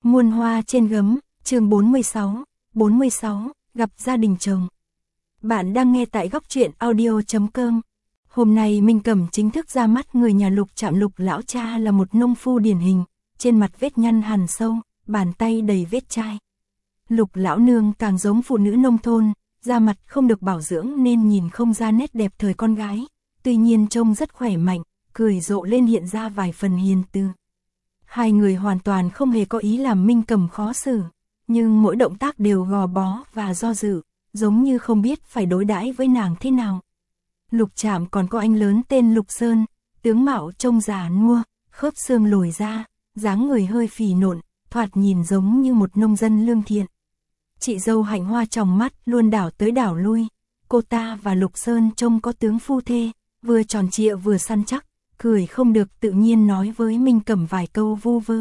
Muôn hoa trên gấm, chương 46, gặp gia đình chồng. Bạn đang nghe tại góc truyện audio.com. Hôm nay Minh Cẩm chính thức ra mắt người nhà Lục Trạm. Lục lão cha là một nông phu điển hình, trên mặt vết nhăn hằn sâu, bàn tay đầy vết chai. Lục lão nương càng giống phụ nữ nông thôn, da mặt không được bảo dưỡng nên nhìn không ra nét đẹp thời con gái, tuy nhiên trông rất khỏe mạnh, cười rộ lên hiện ra vài phần hiền từ. Hai người hoàn toàn không hề có ý làm Minh Cẩm khó xử, nhưng mỗi động tác đều gò bó và do dự, giống như không biết phải đối đãi với nàng thế nào. Lục Trạm còn có anh lớn tên Lục Sơn, tướng mạo trông già nua, khớp xương lồi ra, dáng người hơi phì nộn, thoạt nhìn giống như một nông dân lương thiện. Chị dâu Hạnh Hoa tròng mắt luôn đảo tới đảo lui, cô ta và Lục Sơn trông có tướng phu thê, vừa tròn trịa vừa săn chắc, cười không được tự nhiên nói với Minh Cẩm vài câu vu vơ.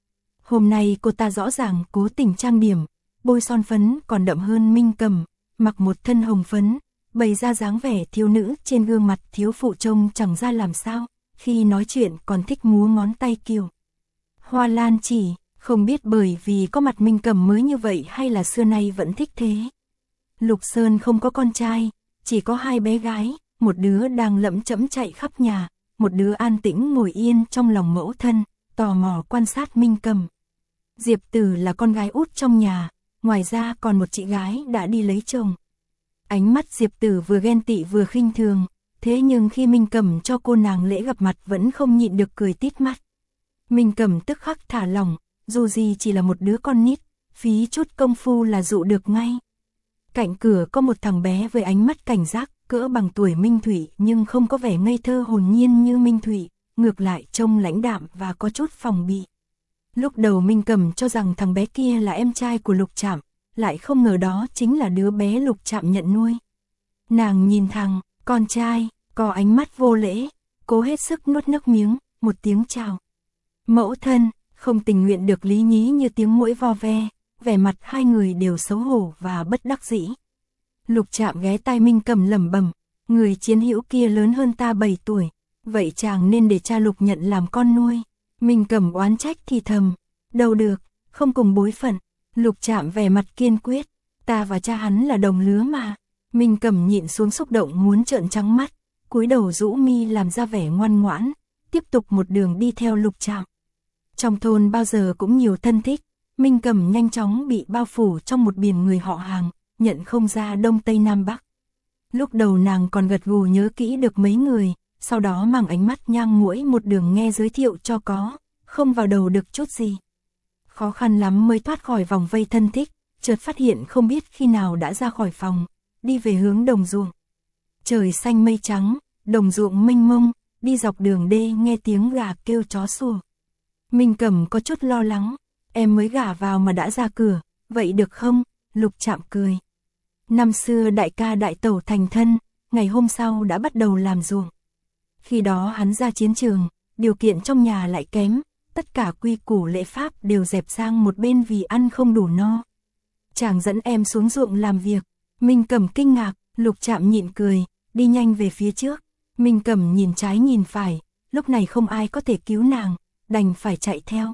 Hôm nay cô ta rõ ràng cố tình trang điểm, bôi son phấn còn đậm hơn Minh Cẩm, mặc một thân hồng phấn, bày ra dáng vẻ thiếu nữ trên gương mặt thiếu phụ trông chẳng ra làm sao, khi nói chuyện còn thích múa ngón tay kiều. Hoa Lan chỉ, không biết bởi vì có mặt Minh Cẩm mới như vậy hay là xưa nay vẫn thích thế. Lục Sơn không có con trai, chỉ có hai bé gái, một đứa đang lẫm chẫm chạy khắp nhà, một đứa an tĩnh ngồi yên trong lòng mẫu thân, tò mò quan sát Minh Cẩm. Diệp Tử là con gái út trong nhà, ngoài ra còn một chị gái đã đi lấy chồng. Ánh mắt Diệp Tử vừa ghen tị vừa khinh thường, thế nhưng khi Minh Cẩm cho cô nàng lễ gặp mặt vẫn không nhịn được cười tít mắt. Minh Cẩm tức khắc thả lỏng, dù gì chỉ là một đứa con nít, phí chút công phu là dụ được ngay. Cạnh cửa có một thằng bé với ánh mắt cảnh giác, cỡ bằng tuổi Minh Thủy nhưng không có vẻ ngây thơ hồn nhiên như Minh Thủy, ngược lại trông lãnh đạm và có chút phòng bị. Lúc đầu Minh Cẩm cho rằng thằng bé kia là em trai của Lục Trạm, lại không ngờ đó chính là đứa bé Lục Trạm nhận nuôi. Nàng nhìn thằng con trai, có ánh mắt vô lễ, cố hết sức nuốt nước miếng, một tiếng chào. Mẫu thân, không tình nguyện được lý nhí như tiếng muỗi vo ve, vẻ mặt hai người đều xấu hổ và bất đắc dĩ. Lục Trạm ghé tai Minh Cẩm lẩm bẩm, người chiến hữu kia lớn hơn ta 7 tuổi, vậy chàng nên để cha Lục nhận làm con nuôi. Minh Cẩm oán trách thì thầm, đâu được, không cùng bối phận. Lục Trạm vẻ mặt kiên quyết, ta và cha hắn là đồng lứa mà. Minh Cẩm nhịn xuống xúc động muốn trợn trắng mắt, cúi đầu rũ mi làm ra vẻ ngoan ngoãn, tiếp tục một đường đi theo Lục Trạm. Trong thôn bao giờ cũng nhiều thân thích, Minh Cẩm nhanh chóng bị bao phủ trong một biển người họ hàng, nhận không ra Đông Tây Nam Bắc. Lúc đầu nàng còn gật gù nhớ kỹ được mấy người, sau đó mang ánh mắt nhang mũi một đường nghe giới thiệu cho có, không vào đầu được chút gì. Khó khăn lắm mới thoát khỏi vòng vây thân thích, chợt phát hiện không biết khi nào đã ra khỏi phòng, đi về hướng đồng ruộng. Trời xanh mây trắng, đồng ruộng mênh mông, đi dọc đường đê nghe tiếng gà kêu chó sủa. Minh Cẩm có chút lo lắng, em mới gả vào mà đã ra cửa, vậy được không? Lục Trạm cười. Năm xưa đại ca đại tẩu thành thân, ngày hôm sau đã bắt đầu làm ruộng. Khi đó hắn ra chiến trường, điều kiện trong nhà lại kém, tất cả quy củ lễ pháp đều dẹp sang một bên vì ăn không đủ no. Chàng dẫn em xuống ruộng làm việc. Minh Cẩm kinh ngạc, Lục Trạm nhịn cười, đi nhanh về phía trước. Minh Cẩm nhìn trái nhìn phải, lúc này không ai có thể cứu nàng, đành phải chạy theo.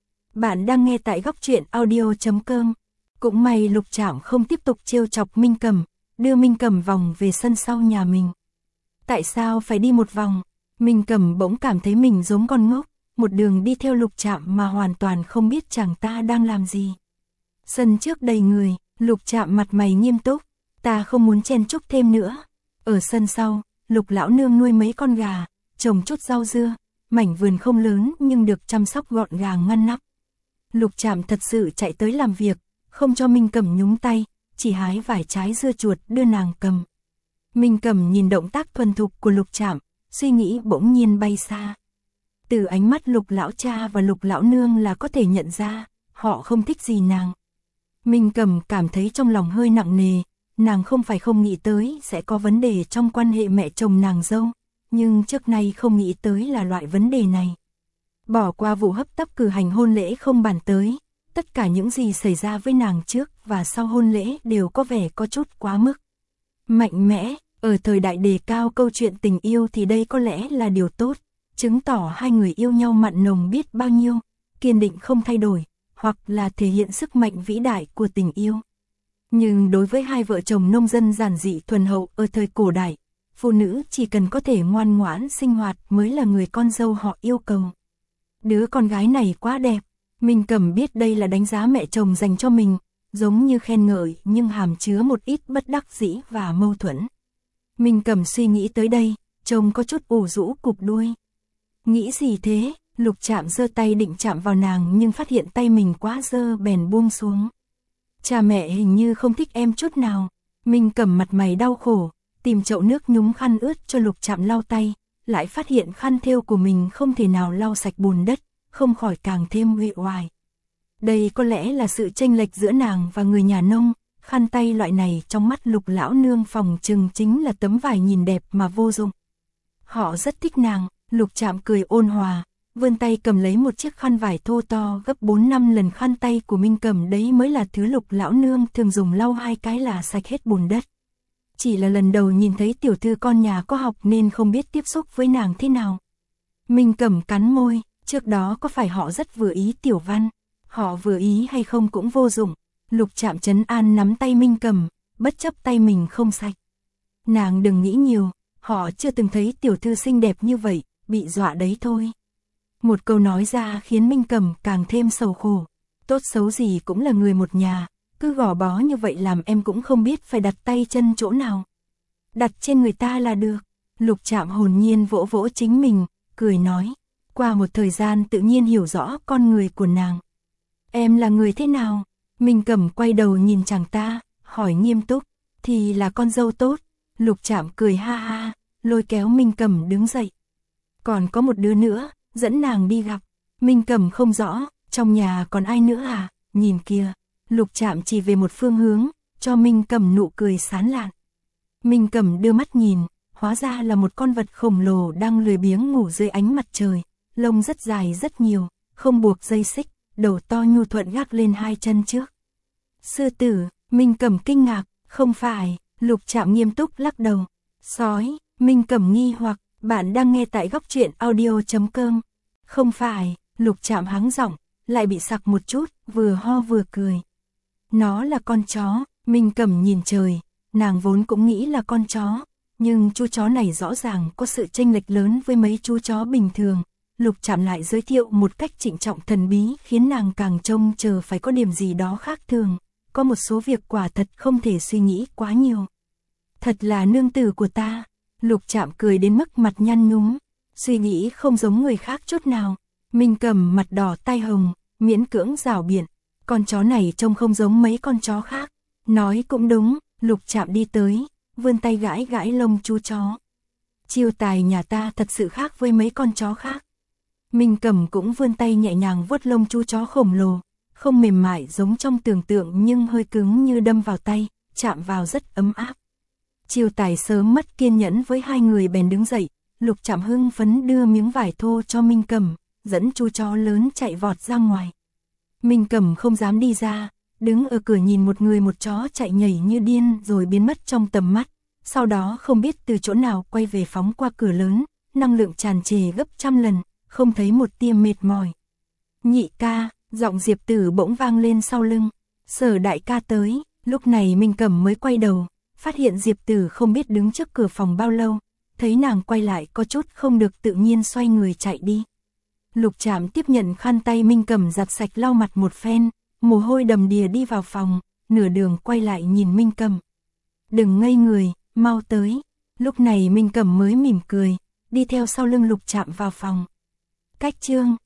Bạn đang nghe tại góc truyện audio.com. Cũng may Lục Trạm không tiếp tục trêu chọc Minh Cẩm, đưa Minh Cẩm vòng về sân sau nhà mình. Tại sao phải đi một vòng? Minh Cẩm bỗng cảm thấy mình giống con ngốc, một đường đi theo Lục Trạm mà hoàn toàn không biết chàng ta đang làm gì. Sân trước đầy người, Lục Trạm mặt mày nghiêm túc, ta không muốn chen chúc thêm nữa. Ở sân sau, Lục lão nương nuôi mấy con gà, trồng chút rau dưa, mảnh vườn không lớn nhưng được chăm sóc gọn gàng ngăn nắp. Lục Trạm thật sự chạy tới làm việc, không cho Minh Cẩm nhúng tay, chỉ hái vài trái dưa chuột đưa nàng cầm. Minh Cẩm nhìn động tác thuần thục của Lục Trạm, suy nghĩ bỗng nhiên bay xa. Từ ánh mắt Lục lão cha và Lục lão nương là có thể nhận ra, họ không thích gì nàng. Minh Cẩm cảm thấy trong lòng hơi nặng nề, nàng không phải không nghĩ tới sẽ có vấn đề trong quan hệ mẹ chồng nàng dâu, nhưng trước nay không nghĩ tới là loại vấn đề này. Bỏ qua vụ hấp tấp cử hành hôn lễ không bàn tới, tất cả những gì xảy ra với nàng trước và sau hôn lễ đều có vẻ có chút quá mức. Mạnh mẽ, ở thời đại đề cao câu chuyện tình yêu thì đây có lẽ là điều tốt, chứng tỏ hai người yêu nhau mặn nồng biết bao nhiêu, kiên định không thay đổi, hoặc là thể hiện sức mạnh vĩ đại của tình yêu. Nhưng đối với hai vợ chồng nông dân giản dị thuần hậu ở thời cổ đại, phụ nữ chỉ cần có thể ngoan ngoãn sinh hoạt mới là người con dâu họ yêu cầu. Đứa con gái này quá đẹp, Minh Cẩm biết đây là đánh giá mẹ chồng dành cho mình, giống như khen ngợi nhưng hàm chứa một ít bất đắc dĩ và mâu thuẫn. Minh Cẩm suy nghĩ tới đây, trông có chút ủ rũ cụp đuôi. Nghĩ gì thế? Lục Trạm giơ tay định chạm vào nàng nhưng phát hiện tay mình quá dơ bèn buông xuống. Cha mẹ hình như không thích em chút nào. Minh Cẩm mặt mày đau khổ, tìm chậu nước nhúng khăn ướt cho Lục Trạm lau tay, lại phát hiện khăn thêu của mình không thể nào lau sạch bùn đất, không khỏi càng thêm uể oải. Đây có lẽ là sự chênh lệch giữa nàng và người nhà nông, khăn tay loại này trong mắt Lục lão nương phòng chừng chính là tấm vải nhìn đẹp mà vô dụng. Họ rất thích nàng. Lục Trạm cười ôn hòa, vươn tay cầm lấy một chiếc khăn vải thô to gấp 4-5 lần khăn tay của Minh Cẩm, đấy mới là thứ Lục lão nương thường dùng lau 2 cái là sạch hết bùn đất. Chỉ là lần đầu nhìn thấy tiểu thư con nhà có học nên không biết tiếp xúc với nàng thế nào. Minh Cẩm cắn môi, trước đó có phải họ rất vừa ý Tiểu Văn, họ vừa ý hay không cũng vô dụng. Lục Trạm trấn an nắm tay Minh Cẩm, bất chấp tay mình không sạch. Nàng đừng nghĩ nhiều, họ chưa từng thấy tiểu thư xinh đẹp như vậy, bị dọa đấy thôi. Một câu nói ra khiến Minh Cẩm càng thêm sầu khổ. Tốt xấu gì cũng là người một nhà, cứ gò bó như vậy làm em cũng không biết phải đặt tay chân chỗ nào. Đặt trên người ta là được. Lục Trạm hồn nhiên vỗ vỗ chính mình, cười nói. Qua một thời gian tự nhiên hiểu rõ con người của nàng. Em là người thế nào? Minh Cẩm quay đầu nhìn chàng ta, hỏi nghiêm túc. Thì là con dâu tốt. Lục Trạm cười ha ha, lôi kéo Minh Cẩm đứng dậy. Còn có một đứa nữa, dẫn nàng đi gặp. Minh Cẩm không rõ, trong nhà còn ai nữa à? Nhìn kìa. Lục Trạm chỉ về một phương hướng, cho Minh Cẩm nụ cười sán lạn. Minh Cẩm đưa mắt nhìn, hóa ra là một con vật khổng lồ đang lười biếng ngủ dưới ánh mặt trời, lông rất dài rất nhiều, không buộc dây xích, đầu to nhu thuận gác lên 2 chân trước. Sư tử, Minh Cẩm kinh ngạc, không phải. Lục Trạm nghiêm túc lắc đầu. Sói, Minh Cẩm nghi hoặc, bạn đang nghe tại góc truyện audio.com. Không phải, Lục Trạm hắng giọng, lại bị sặc một chút, vừa ho vừa cười. Nó là con chó. Minh Cẩm nhìn trời, nàng vốn cũng nghĩ là con chó, nhưng chú chó này rõ ràng có sự chênh lệch lớn với mấy chú chó bình thường. Lục Trạm lại giới thiệu một cách trịnh trọng thần bí khiến nàng càng trông chờ phải có điểm gì đó khác thường. Có một số việc quả thật không thể suy nghĩ quá nhiều. Thật là nương tử của ta. Lục Trạm cười đến mức mặt nhăn nhúm, suy nghĩ không giống người khác chút nào. Minh Cẩm mặt đỏ tai hồng, miễn cưỡng rảo biện. Con chó này trông không giống mấy con chó khác. Nói cũng đúng. Lục Trạm đi tới, vươn tay gãi gãi lông chú chó. Chiêu tài nhà ta thật sự khác với mấy con chó khác. Minh Cẩm cũng vươn tay nhẹ nhàng vuốt lông chú chó khổng lồ, không mềm mại giống trong tưởng tượng nhưng hơi cứng như đâm vào tay, chạm vào rất ấm áp. Chiêu tài sớm mất kiên nhẫn với hai người bèn đứng dậy. Lục Trạm hưng phấn đưa miếng vải thô cho Minh Cẩm, dẫn chú chó lớn chạy vọt ra ngoài. Minh Cẩm không dám đi ra, đứng ở cửa nhìn một người một chó chạy nhảy như điên rồi biến mất trong tầm mắt. Sau đó không biết từ chỗ nào quay về phóng qua cửa lớn, năng lượng tràn trề gấp trăm lần, không thấy một tia mệt mỏi. Nhị ca, giọng Diệp Tử bỗng vang lên sau lưng. Sở đại ca tới. Lúc này Minh Cẩm mới quay đầu, phát hiện Diệp Tử không biết đứng trước cửa phòng bao lâu, thấy nàng quay lại có chút không được tự nhiên xoay người chạy đi. Lục Trạm tiếp nhận khăn tay Minh Cẩm giặt sạch lau mặt một phen, mồ hôi đầm đìa đi vào phòng, nửa đường quay lại nhìn Minh Cẩm. Đừng ngây người, mau tới. Lúc này Minh Cẩm mới mỉm cười, đi theo sau lưng Lục Trạm vào phòng. Cách chương